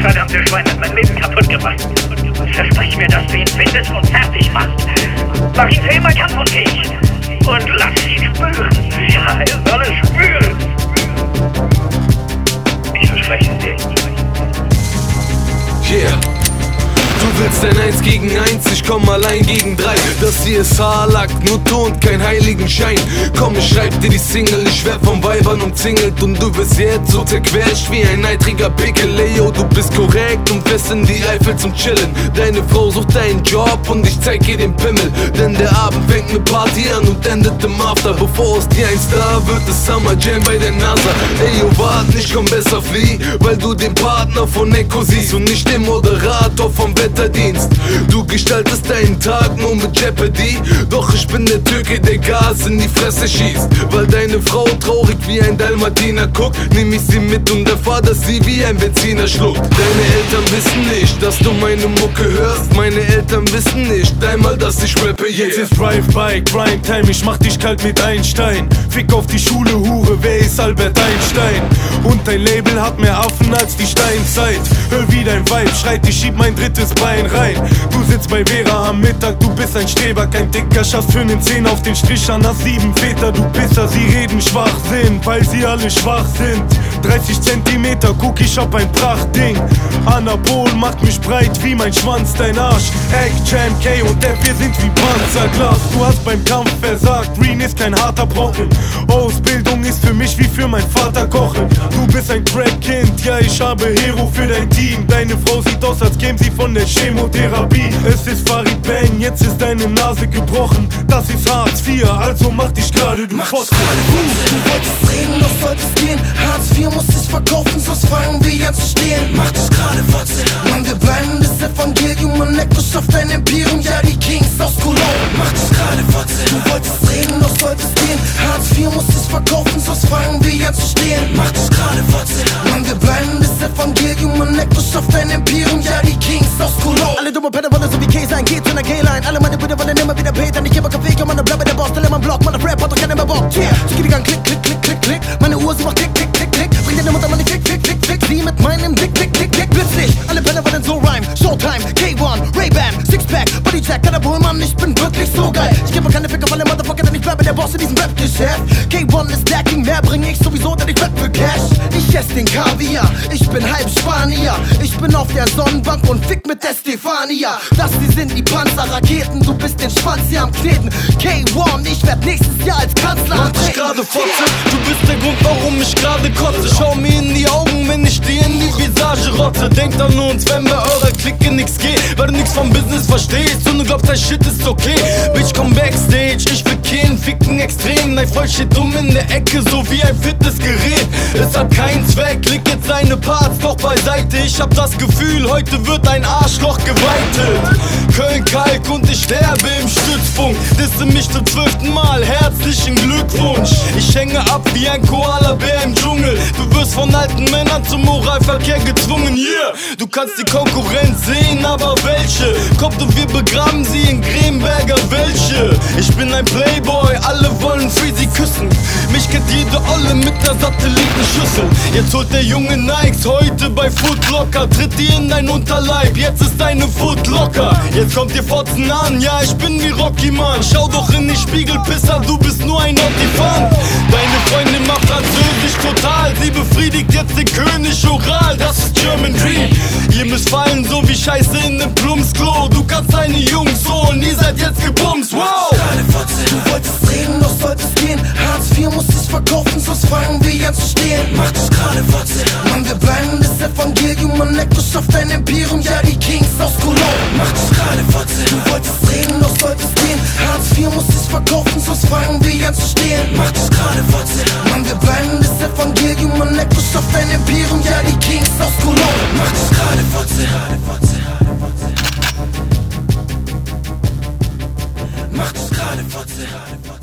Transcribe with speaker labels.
Speaker 1: verdammte Schwein hat mein Leben kaputt gemacht. Versprich mir, dass du ihn findest und fertig machst. Mach ihn für immer kaputtfähig. Und lass ihn spüren. Ja, er soll es spüren. Ich verspreche es dir.
Speaker 2: Yeah. Du willst ein 1 gegen 1, ich komm allein gegen 3. Das hier ist Haarlack, nur Ton, kein Heiligenschein. Komm, ich schreib dir die Single, ich werd von Weibern umzingelt. Und du wirst jetzt so zerquetscht wie ein eitriger Pickel. Leo, du bist korrekt und fährst in die Eifel zum Chillen. Deine Frau sucht deinen Job und ich zeig ihr den Pimmel. Denn der Abend fängt mit Party an und endet im After. Bevor aus dir ein Star wird, es Summer Jam bei der NASA. Leo, wart nicht, komm besser flieh, weil du den Partner von Echo siehst und nicht den Moderator vom Wetterdienst. Du gestaltest deinen Tag nur mit Jeopardy. Doch ich bin der Türke, der Gas in die Fresse schießt. Weil deine Frau traurig wie ein Dalmatiner guckt, nehm ich sie mit und erfahr, dass sie wie ein Benziner schluckt. Deine Eltern wissen nicht, dass du meine Mucke hörst. Meine Eltern wissen nicht einmal, dass ich rappe, yeah.
Speaker 3: Jetzt ist Drive-by, Crime-Time, ich mach dich kalt mit Einstein. Fick auf die Schule, Hure, wer ist Albert Einstein? Und dein Label hat mehr Affen als die Steinzeit. Hör wie dein Vibe schreit, ich schieb mein drittes Bein rein. Du sitzt bei Vera am Mittag, du bist ein Streber, kein dicker Schatz für nen 10 auf den Strich an hast 7 Väter, du Pisser, sie reden Schwachsinn, weil sie alle schwach sind. 30 Zentimeter, guck ich hab ein Prachtding. Anabol macht mich breit wie mein Schwanz, dein Arsch. Egg, Jam, K und F, wir sind wie Panzerglas. Du hast beim Kampf versagt, Green ist kein harter Brocken. Ausbildung ist für mich wie für mein Vater kochen. Du bist ein Crack-Kind, ja ich habe Hero für dein Team. Deine Frau sieht aus, als käme sie von der Chemotherapie. Es ist Farid Bang, jetzt ist deine Nase gebrochen. Das ist Hartz IV, also mach dich gerade, du Pfosten.
Speaker 4: Du wolltest reden, doch solltest gehen. Hartz IV muss sich verkaufen, sonst fangen wir an zu stehen. Mach dich gerade Wurzel. Mann, wir bleiben das Evangelium und Echo schafft ein Imperium, ja die Kings aus Cologne. Mach dich gerade Wurzel. Du wolltest reden, doch solltest gehen. Hartz IV muss sich verkaufen, sonst fangen wir an zu stehen. Mach dich gerade Wurzel. Mann, wir bleiben das Evangelium und Echo schafft ein Imperium, ja die Kings aus Cologne.
Speaker 5: Alle dumme Penner wollen so wie K sein, geht zu ner K-Line. Alle meine Brüder wollen immer wieder Peter. Ich gebe Kaffee, komm, man bleibe der Boss, stelle mein Block. Meine Rap hat doch keiner mehr Bock. Yeah, sie geht an Klick, Klick, Klick, Klick, Klick. Meine Uhr, sie macht Klick, Klick, Klick, Klick. Bring deine Mutter mal die Fick, Fick, Fick, Fick. Sie mit meinem Dick, Dick, Dick, Dick. Plötzlich, alle Penner wollen so rhyme. Showtime, K1, Ray-Ban, Sixpack, Bodyjack, Kadabul, Mann, ich bin wirklich so geil. Ich gebe keine Fick auf alle Motherfucker, denn ich bleibe der Boss in diesem Rap-Geschäft. K1 ist lacking, mehr bring ich sowieso, denn ich rap für Cash. Ich ess den Kaviar, ich bin halb Spanier. Ich bin auf der Sonnenbank und fick mit Estefania. Das hier sind die Panzerraketen, du bist den Schwanz hier am Kneten. K1, ich werd nächstes Jahr als Kanzler
Speaker 2: Mach dich gerade Fotze, du bist der Grund, warum ich gerade kotze. Schau mir in die Augen, wenn ich dir in die Visage rotze. Denkt an uns, wenn bei eurer Clique nix geht, weil du nix vom Business verstehst und du glaubst, dein Shit ist okay. Bitch, komm backstage, ich will keinen ficken extrem. Dein Freund steht dumm in der Ecke, so wie ein Fitnessgerät. Es hat keinen Zweck, leg jetzt seine Parts doch beiseite. Ich hab das Gefühl, heute wird ein Arschloch geweitet. Köln-Kalk und ich sterbe im Stützpunkt. Disse mich zum 12. Mal, herzlichen Glückwunsch. Ich hänge ab wie ein Koala-Bär im Dschungel. Du wirst von alten Männern zum Moralverkehr gezwungen, yeah. Du kannst die Konkurrenz sehen, aber welche? Kommt und wir begraben sie in Gremberger Welche. Ich bin ein Playboy, alle wollen Freezy küssen. Mich kennt jede Olle mit der Satellitenschüssel. Jetzt holt der Junge Nikes heute bei Footlocker. Tritt dir in dein Unterleib, jetzt ist deine Foot locker. Jetzt kommt ihr Fotzen an, ja ich bin wie Rocky Mann. Schau doch in die Spiegel, Pisser, du bist nur ein Optifant. Deine Freundin macht Französisch total. Sie befriedigt jetzt den König oral, das ist German Dream. Ihr müsst fallen so wie Scheiße in nem Plumpsklo. Du kannst deine Jungs holen, ihr seid jetzt gebumst, wow.
Speaker 4: Du wolltest reden, doch solltest gehen. Hartz IV muss sich verkaufen, sonst fangen wir an zu stehen. Mach dich gerade Wurzel. Mann, wir bleiben das Evangelium und Echo schafft ein Imperium, ja die Kings aus Cologne. Mach dich gerade Wurzel. Du wolltest reden, doch solltest gehen. Hartz IV muss sich verkaufen, sonst fangen wir an zu stehen. Mach dich gerade Wurzel. Mann, wir bleiben das Evangelium und Echo schafft ein Imperium, ja die Kings aus Cologne. Mach dich gerade Wurzel. Mach dich gerade Wurzel.